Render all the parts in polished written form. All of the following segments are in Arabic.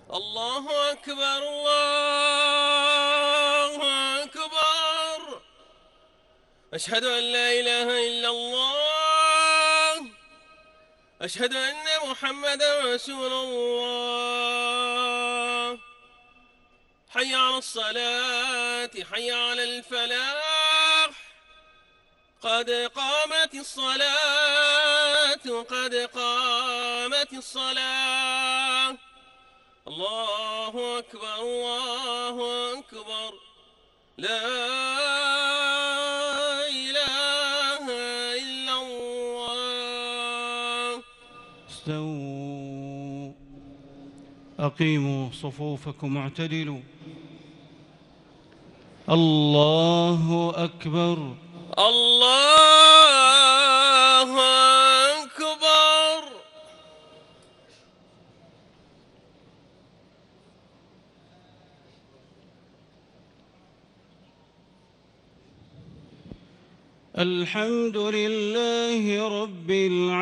الله أكبر الله أكبر. أشهد أن لا إله إلا الله. أشهد أن محمدا رسول الله. حي على الصلاة، حي على الفلاح. قد قامت الصلاة، قد قامت الصلاة. الله أكبر الله أكبر. لا إله إلا الله. استووا، أقيموا صفوفكم واعتدلوا. الله أكبر الله أكبر. الحمد لله رب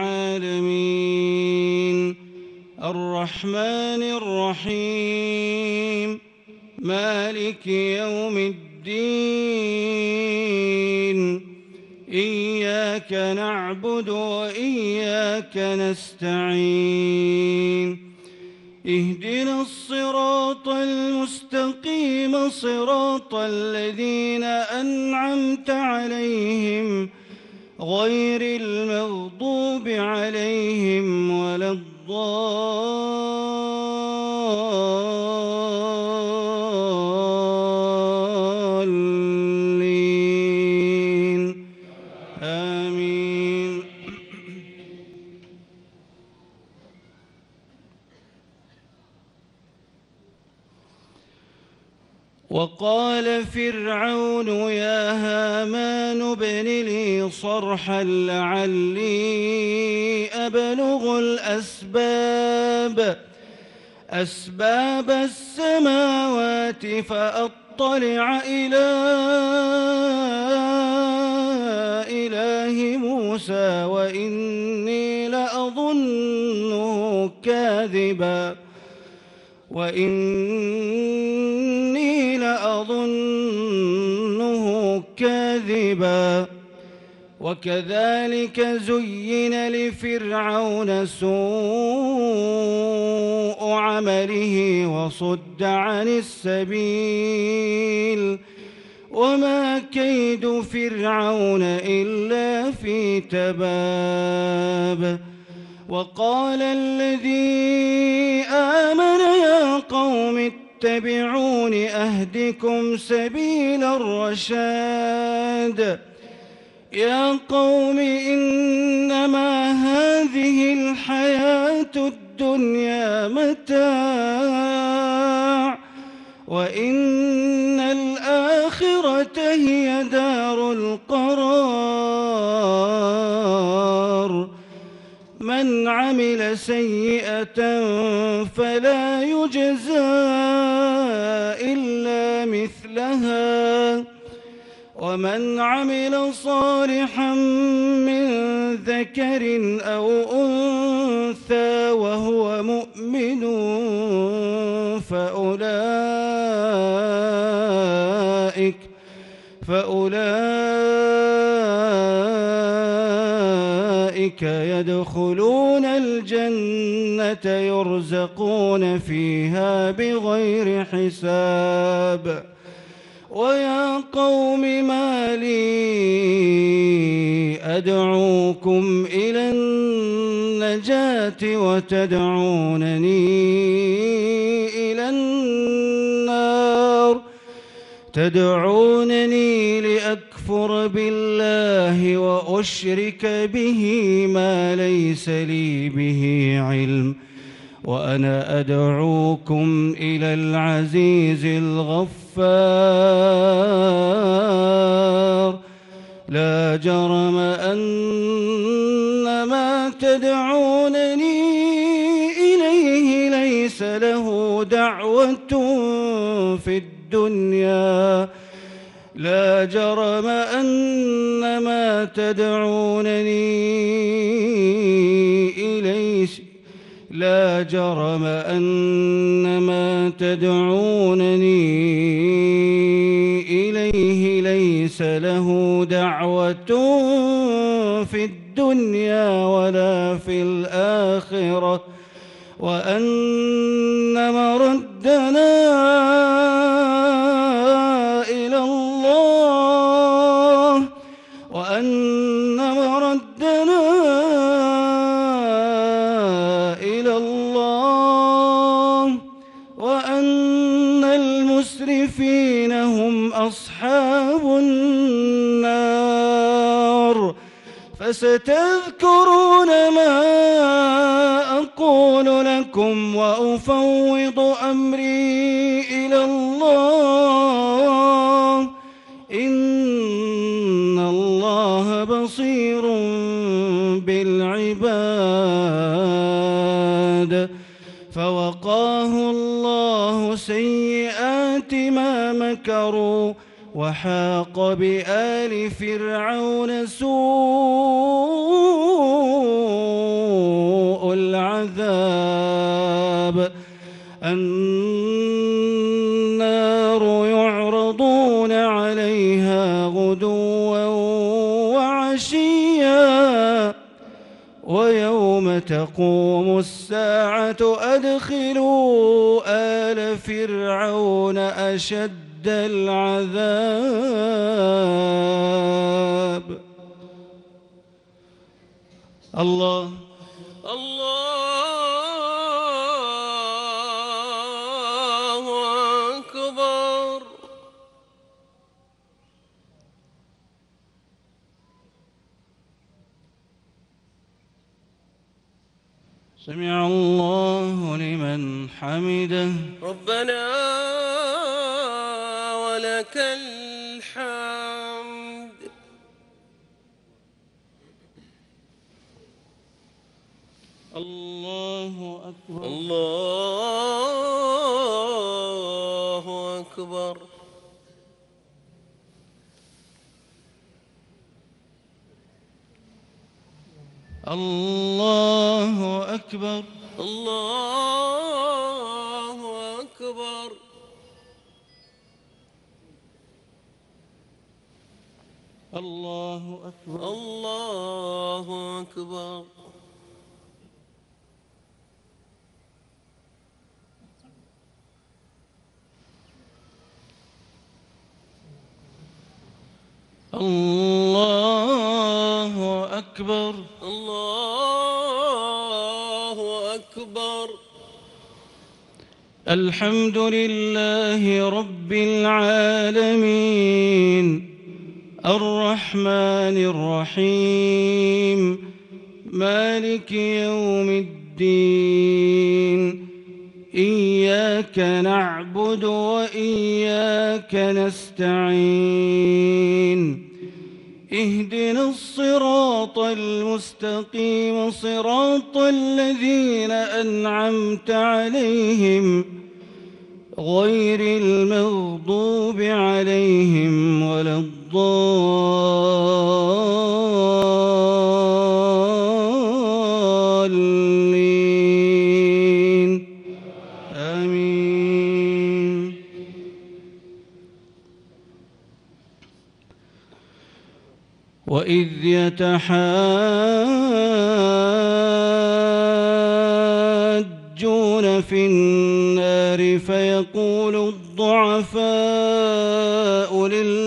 العالمين، الرحمن الرحيم، مالك يوم الدين. إياك نعبد وإياك نستعين. اهدنا الصراط المستقيم، صراط الذين أنعمت عليهم غير المغضوب عليهم ولا الضالين. آمين. وقال فرعون يا هامان ابن لي صرحا لعلي أبلغ أسباب السماوات فأطلع إلى إله موسى وإني لأظنه كاذبا. وكذلك زين لفرعون سوء عمله وصد عن السبيل، وما كيد فرعون إلا في تباب. وقال الذي آمن يا قوم اتبعون أهدكم سبيل الرشاد. يا قوم إنما هذه الحياة الدنيا متاع، وإن الآخرة هي دار القرار. من عمل سيئة فلا يجزى إلا مثلها، ومن عمل صالحا من ذكر أو أنثى وهو مؤمن فأولئك يدخلون الجنة يرزقون فيها بغير حساب. ويا قوم ما لي أدعوكم إلى النجاة وتدعونني إلى النار. تدعونني لأكفر بالله وأشرك به ما ليس لي به علم، وأنا أدعوكم إلى العزيز الغفار. لا جرم أن ما تدعونني إليه ليس له دعوة في الدنيا. لا جرم أن ما تدعونني إليه لا جرم أن ما تدعونني إليه ليس له دعوة في الدنيا ولا في الآخرة وأن مردنا إلى الله وأن المسرفين هم أصحاب النار. فستذكرون ما أقول لكم وأفوض أمري إلى الله إن الله بصير بالعباد. فوقاه الله سيئات ما مكروا وحاق بآل فرعون سوء العذاب. النار يعرضون عليها غدوا وعشيا ويوم تقوم الساعة أدخلوا آل فرعون أشد العذاب. الله أكبر. سمع الله لمن حمده. ربنا ولك الحمد. الله أكبر. الله أكبر. الله أكبر. الله أكبر. الله أكبر. الله أكبر. الله أكبر. الله أكبر. الحمد لله رب العالمين الرحمن الرحيم مالك يوم الدين. إياك نعبد وإياك نستعين. اهدنا الصراط المستقيم صراط الذين أنعمت عليهم غير المغضوب عليهم ولا الضالين. آمين. وإذ يتحاجون في النار فيقول الضعفاء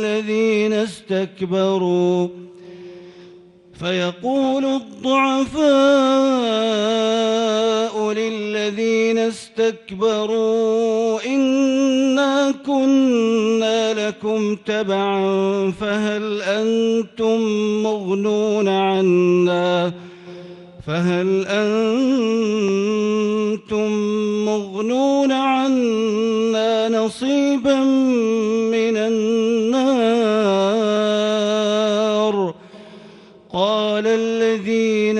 للذين استكبروا إنا كنا لكم تبعا فهل أنتم مغنون عنا نصيبا من النار. قال الذين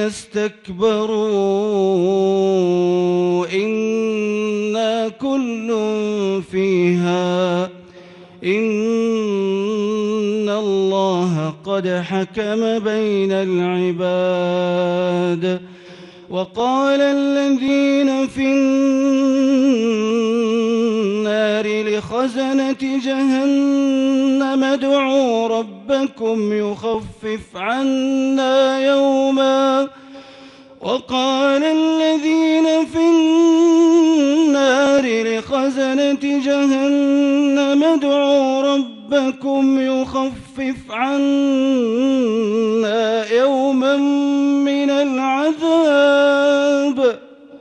استكبروا إنا كل فيها إن الله قد حكم بين العباد. وقال الذين في لخزنة جهنم ادعوا ربكم يخفف عنا يوما وقال الذين في النار لخزنة جهنم ادعوا ربكم يخفف عنا يوما من العذاب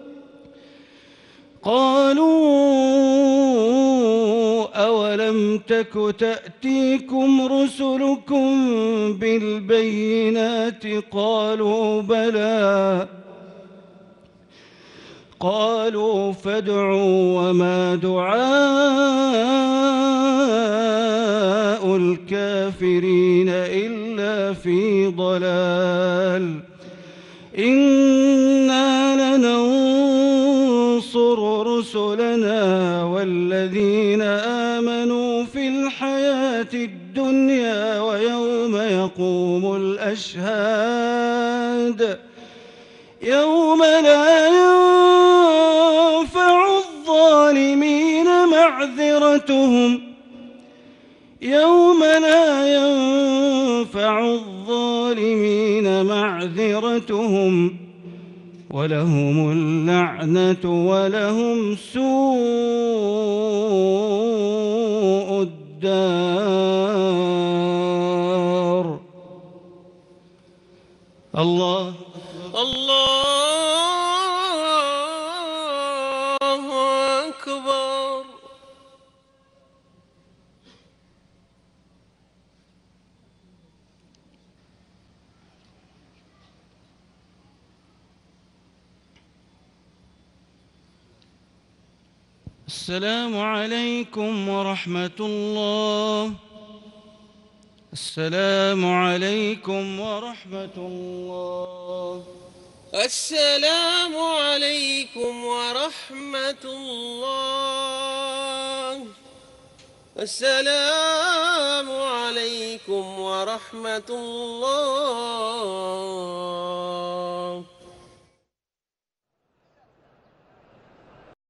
قالوا أولم تك تأتيكم رسلكم بالبينات قالوا بلى قالوا فادعوا وما دعاء الكافرين إلا في ضلال إنا لننصر رسلنا والذين آمنوا في الحياة الدنيا ويوم يقوم الأشهاد يوم لا ينفع الظالمين معذرتهم ولهم اللعنة ولهم سوء الدار. الله أكبر. السلام عليكم ورحمة الله. السلام عليكم ورحمة الله. السلام عليكم ورحمة الله. السلام عليكم ورحمة الله.